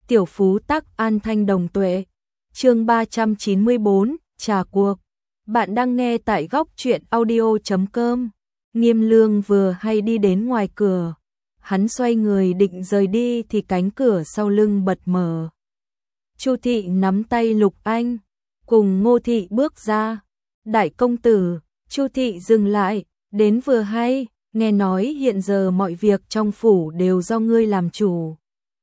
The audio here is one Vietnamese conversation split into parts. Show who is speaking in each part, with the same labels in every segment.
Speaker 1: tiểu phú tắc an thanh đồng tuệ. Chương 394, trà cuộc. Bạn đang nghe tại góc truyện audio.com. Nghiêm Lương vừa hay đi đến ngoài cửa, hắn xoay người định rời đi thì cánh cửa sau lưng bật mở. Chu thị nắm tay Lục Anh, cùng Ngô thị bước ra. Đại công tử. Chu thị dừng lại, đến vừa hay, nghe nói hiện giờ mọi việc trong phủ đều do ngươi làm chủ.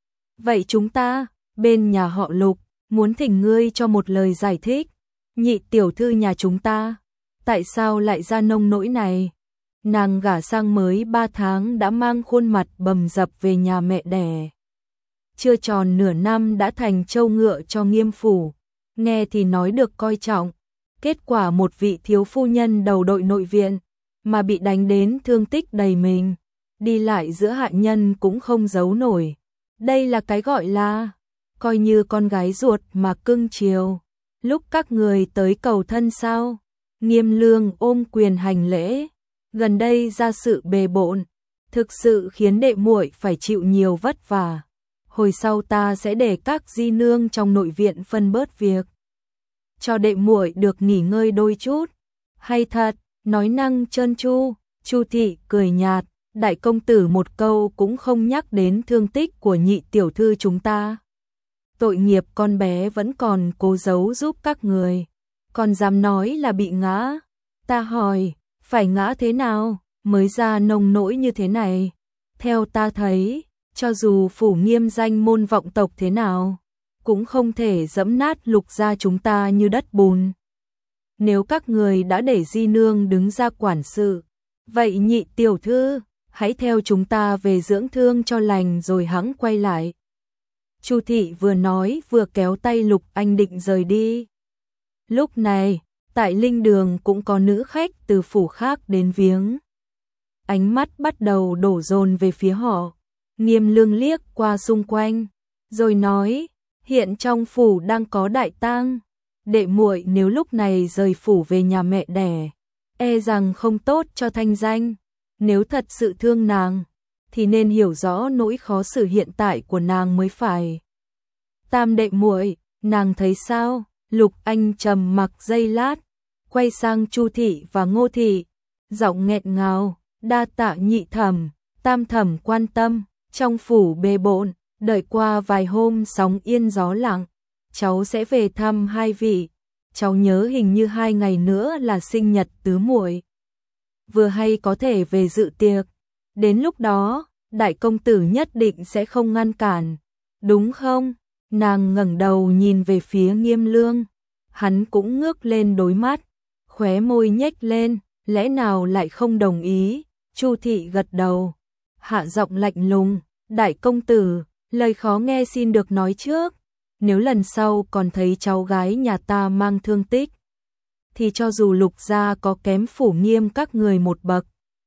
Speaker 1: Vậy chúng ta, bên nhà họ Lục, muốn thỉnh ngươi cho một lời giải thích. Nhị tiểu thư nhà chúng ta, tại sao lại ra nông nỗi này? Nàng gả sang mới 3 tháng đã mang khuôn mặt bầm dập về nhà mẹ đẻ. Chưa tròn nửa năm đã thành trâu ngựa cho Nghiêm phủ, nghe thì nói được coi trọng. Kết quả một vị thiếu phu nhân đầu đội nội viện, mà bị đánh đến thương tích đầy mình, đi lại giữa hạ nhân cũng không giấu nổi. Đây là cái gọi là, coi như con gái ruột mà cưng chiều. Lúc các người tới cầu thân sao? Nghiêm Lương ôm quyền hành lễ. Gần đây ra sự bề bộn, thực sự khiến đệ muội phải chịu nhiều vất vả. Hồi sau ta sẽ để các di nương trong nội viện phân bớt việc, cho đệ muội được nghỉ ngơi đôi chút. Hay thật, nói năng trơn tru. Chu thị cười nhạt, đại công tử một câu cũng không nhắc đến thương tích của nhị tiểu thư chúng ta. Tội nghiệp con bé vẫn còn cố giấu giúp các người, còn dám nói là bị ngã. Ta hỏi, phải ngã thế nào mới ra nông nỗi như thế này? Theo ta thấy, cho dù phủ Nghiêm danh môn vọng tộc thế nào, cũng không thể dẫm nát Lục gia chúng ta như đất bùn. Nếu các người đã để di nương đứng ra quản sự, vậy nhị tiểu thư, hãy theo chúng ta về dưỡng thương cho lành rồi hẵng quay lại. Chu thị vừa nói vừa kéo tay Lục Anh định rời đi. Lúc này, tại linh đường cũng có nữ khách từ phủ khác đến viếng. Ánh mắt bắt đầu đổ dồn về phía họ. Nghiêm Lương liếc qua xung quanh, rồi nói, hiện trong phủ đang có đại tang, đệ muội nếu lúc này rời phủ về nhà mẹ đẻ, e rằng không tốt cho thanh danh. Nếu thật sự thương nàng, thì nên hiểu rõ nỗi khó xử hiện tại của nàng mới phải. Tam đệ muội, nàng thấy sao? Lục Anh trầm mặc giây lát, quay sang Chu thị và Ngô thị, giọng nghẹn ngào, đa tạ nhị thẩm, tam thẩm quan tâm. Trong phủ bề bộn, đợi qua vài hôm sóng yên gió lặng, cháu sẽ về thăm hai vị. Cháu nhớ hình như 2 ngày nữa là sinh nhật tứ muội, vừa hay có thể về dự tiệc. Đến lúc đó, đại công tử nhất định sẽ không ngăn cản, đúng không? Nàng ngẩng đầu nhìn về phía Nghiêm Lương, hắn cũng ngước lên đôi mắt, khóe môi nhếch lên, lẽ nào lại không đồng ý? Chu thị gật đầu, hạ giọng lạnh lùng, đại công tử, lời khó nghe xin được nói trước. Nếu lần sau còn thấy cháu gái nhà ta mang thương tích, thì cho dù Lục gia có kém phủ Nghiêm các người một bậc,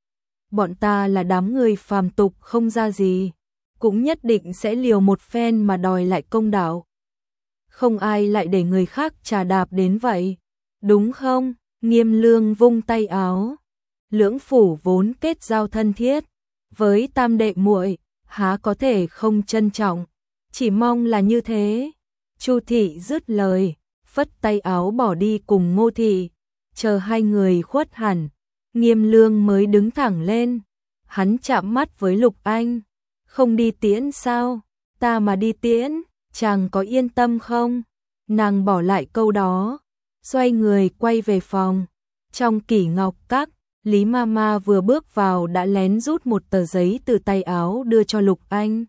Speaker 1: bọn ta là đám người phàm tục không ra gì, cũng nhất định sẽ liều một phen mà đòi lại công đạo. Không ai lại để người khác trà đạp đến vậy, đúng không? Nghiêm Lương vung tay áo, lưỡng phủ vốn kết giao thân thiết, với tam đệ muội há có thể không trân trọng, chỉ mong là như thế. Chu thị dứt lời, phất tay áo bỏ đi cùng Ngô thị. Chờ hai người khuất hẳn, Nghiêm Lương mới đứng thẳng lên. Hắn chạm mắt với Lục Anh, không đi tiễn sao? Ta mà đi tiễn, chàng có yên tâm không? Nàng bỏ lại câu đó, xoay người quay về phòng. Trong Kỷ Ngọc Các, Lý Mama vừa bước vào đã lén rút một tờ giấy từ tay áo đưa cho Lục Anh.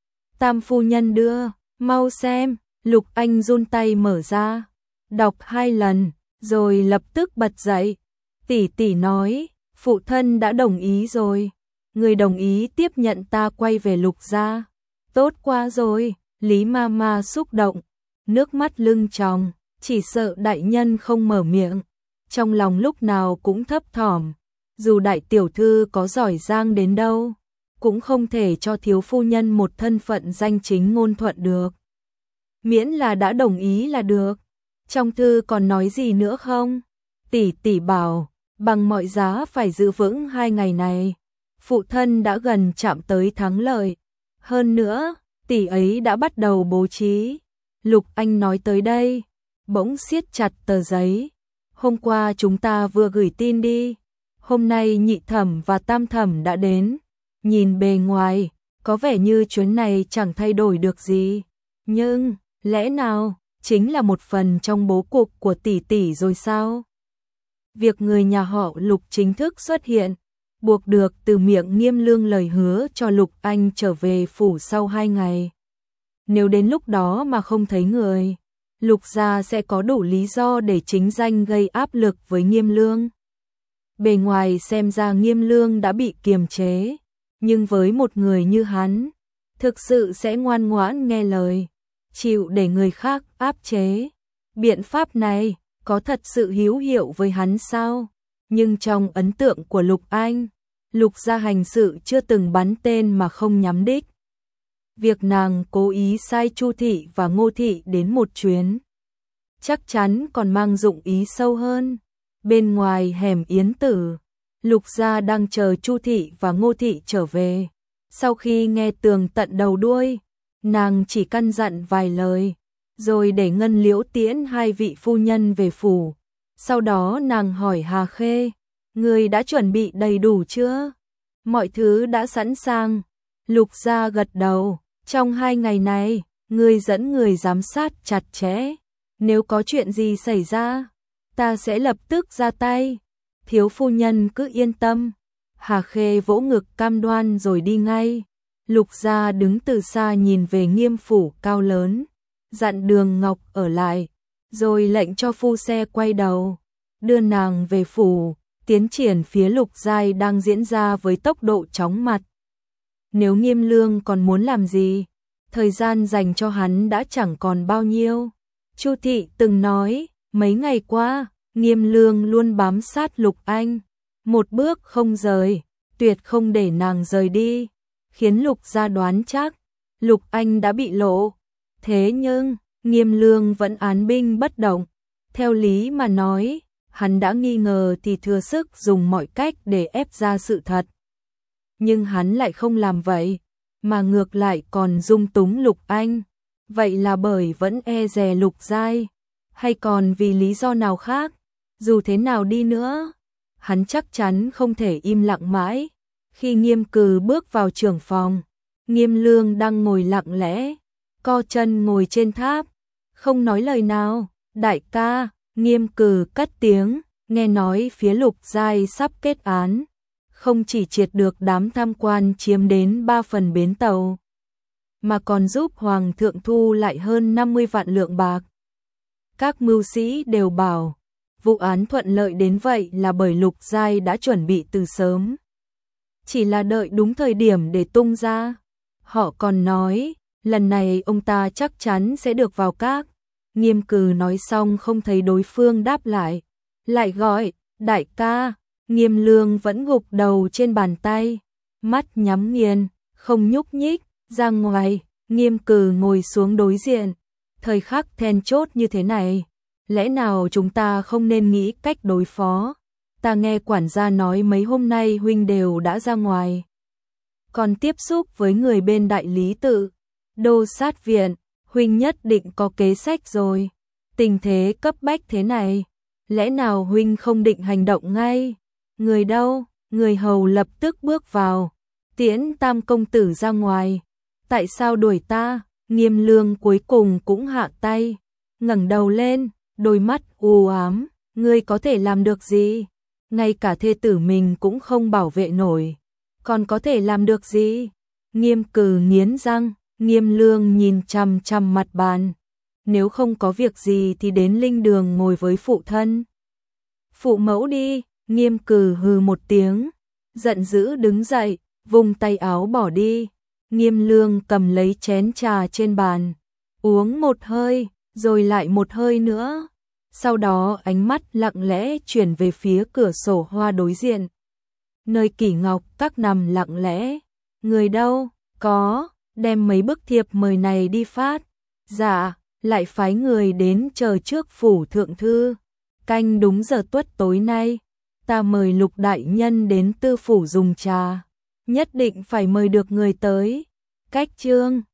Speaker 1: Tam phu nhân đưa, mau xem. Lục Anh run tay mở ra, đọc 2 lần, rồi lập tức bật dậy. Tỷ tỷ nói, phụ thân đã đồng ý rồi, người đồng ý tiếp nhận ta quay về Lục gia. Tốt quá rồi. Lý Mama xúc động, nước mắt lưng tròng, chỉ sợ đại nhân không mở miệng. Trong lòng lúc nào cũng thấp thỏm, dù đại tiểu thư có giỏi giang đến đâu, cũng không thể cho thiếu phu nhân một thân phận danh chính ngôn thuận được. Miễn là đã đồng ý là được. Trong thư còn nói gì nữa không? Tỷ tỷ bảo, bằng mọi giá phải giữ vững 2 ngày này. Phụ thân đã gần chạm tới thắng lợi. Hơn nữa, tỷ ấy đã bắt đầu bố trí. Lục Anh nói tới đây, bỗng siết chặt tờ giấy. Hôm qua chúng ta vừa gửi tin đi, hôm nay nhị thẩm và tam thẩm đã đến. Nhìn bề ngoài, có vẻ như chuyến này chẳng thay đổi được gì. Nhưng, lẽ nào, chính là một phần trong bố cục của tỷ tỷ rồi sao? Việc người nhà họ Lục chính thức xuất hiện, buộc được từ miệng Nghiêm Lương lời hứa cho Lục Anh trở về phủ sau 2 ngày. Nếu đến lúc đó mà không thấy người, Lục gia sẽ có đủ lý do để chính danh gây áp lực với Nghiêm Lương. Bề ngoài xem ra Nghiêm Lương đã bị kiềm chế, nhưng với một người như hắn, thực sự sẽ ngoan ngoãn nghe lời, chịu để người khác áp chế. Biện pháp này có thật sự hữu hiệu với hắn sao? Nhưng trong ấn tượng của Lục Anh, Lục gia hành sự chưa từng bắn tên mà không nhắm đích. Việc nàng cố ý sai Chu thị và Ngô thị đến một chuyến, chắc chắn còn mang dụng ý sâu hơn. Bên ngoài hẻm Yến Tử, Lục gia đang chờ Chu thị và Ngô thị trở về. Sau khi nghe tường tận đầu đuôi, nàng chỉ căn dặn vài lời, rồi để Ngân Liễu tiễn 2 vị phu nhân về phủ. Sau đó nàng hỏi Hà Khê, người đã chuẩn bị đầy đủ chưa? Mọi thứ đã sẵn sàng. Lục gia gật đầu, trong 2 ngày này, ngươi dẫn người giám sát chặt chẽ. Nếu có chuyện gì xảy ra, ta sẽ lập tức ra tay. Thiếu phu nhân cứ yên tâm. Hà Khê vỗ ngực cam đoan rồi đi ngay. Lục gia đứng từ xa nhìn về Nghiêm phủ cao lớn, dặn Đường Ngọc ở lại, rồi lệnh cho phu xe quay đầu, đưa nàng về phủ. Tiến triển phía Lục giai đang diễn ra với tốc độ chóng mặt. Nếu Nghiêm Lương còn muốn làm gì, thời gian dành cho hắn đã chẳng còn bao nhiêu. Chu thị từng nói, mấy ngày qua, Nghiêm Lương luôn bám sát Lục Anh, một bước không rời, tuyệt không để nàng rời đi, khiến Lục gia đoán chắc Lục Anh đã bị lộ. Thế nhưng, Nghiêm Lương vẫn án binh bất động. Theo lý mà nói, hắn đã nghi ngờ thì thừa sức dùng mọi cách để ép ra sự thật. Nhưng hắn lại không làm vậy, mà ngược lại còn dung túng Lục Anh. Vậy là bởi vẫn e dè Lục giai, hay còn vì lý do nào khác? Dù thế nào đi nữa, hắn chắc chắn không thể im lặng mãi. Khi Nghiêm Cừ bước vào trưởng phòng, Nghiêm Lương đang ngồi lặng lẽ, co chân ngồi trên tháp, không nói lời nào. Đại ca, Nghiêm Cừ cất tiếng, nghe nói phía Lục giai sắp kết án, không chỉ triệt được đám tham quan chiếm đến 3 phần bến tàu, mà còn giúp Hoàng thượng thu lại hơn 50 vạn lượng bạc. Các mưu sĩ đều bảo, vụ án thuận lợi đến vậy là bởi Lục giai đã chuẩn bị từ sớm, chỉ là đợi đúng thời điểm để tung ra. Họ còn nói, lần này ông ta chắc chắn sẽ được vào các. Nghiêm Cừ nói xong không thấy đối phương đáp lại, lại gọi, đại ca. Nghiêm Lương vẫn gục đầu trên bàn tay, mắt nhắm nghiền, không nhúc nhích. Ra ngoài, Nghiêm Cừ ngồi xuống đối diện. Thời khắc then chốt như thế này, lẽ nào chúng ta không nên nghĩ cách đối phó? Ta nghe quản gia nói mấy hôm nay huynh đều đã ra ngoài, còn tiếp xúc với người bên đại lý tự, Đô sát viện, huynh nhất định có kế sách rồi. Tình thế cấp bách thế này, lẽ nào huynh không định hành động ngay? Người đâu? Người hầu lập tức bước vào, tiễn Tam công tử ra ngoài. Tại sao đuổi ta? Nghiêm Lương cuối cùng cũng hạ tay, ngẩng đầu lên, đôi mắt u ám. Ngươi có thể làm được gì? Ngay cả thê tử mình cũng không bảo vệ nổi, còn có thể làm được gì? Nghiêm Cừ nghiến răng. Nghiêm Lương nhìn chằm chằm mặt bàn. Nếu không có việc gì thì đến linh đường ngồi với phụ thân, phụ mẫu đi. Nghiêm Cừ hừ một tiếng, giận dữ đứng dậy, vung tay áo bỏ đi. Nghiêm Lương cầm lấy chén trà trên bàn, uống một hơi, rồi lại một hơi nữa. Sau đó ánh mắt lặng lẽ chuyển về phía cửa sổ hoa đối diện, nơi Kỷ Ngọc Các nằm lặng lẽ. Người đâu? Có, đem mấy bức thiệp mời này đi phát. Dạ, lại phái người đến chờ trước phủ thượng thư. Canh đúng giờ tuất tối nay, ta mời Lục đại nhân đến tư phủ dùng trà, nhất định phải mời được người tới. Cách chương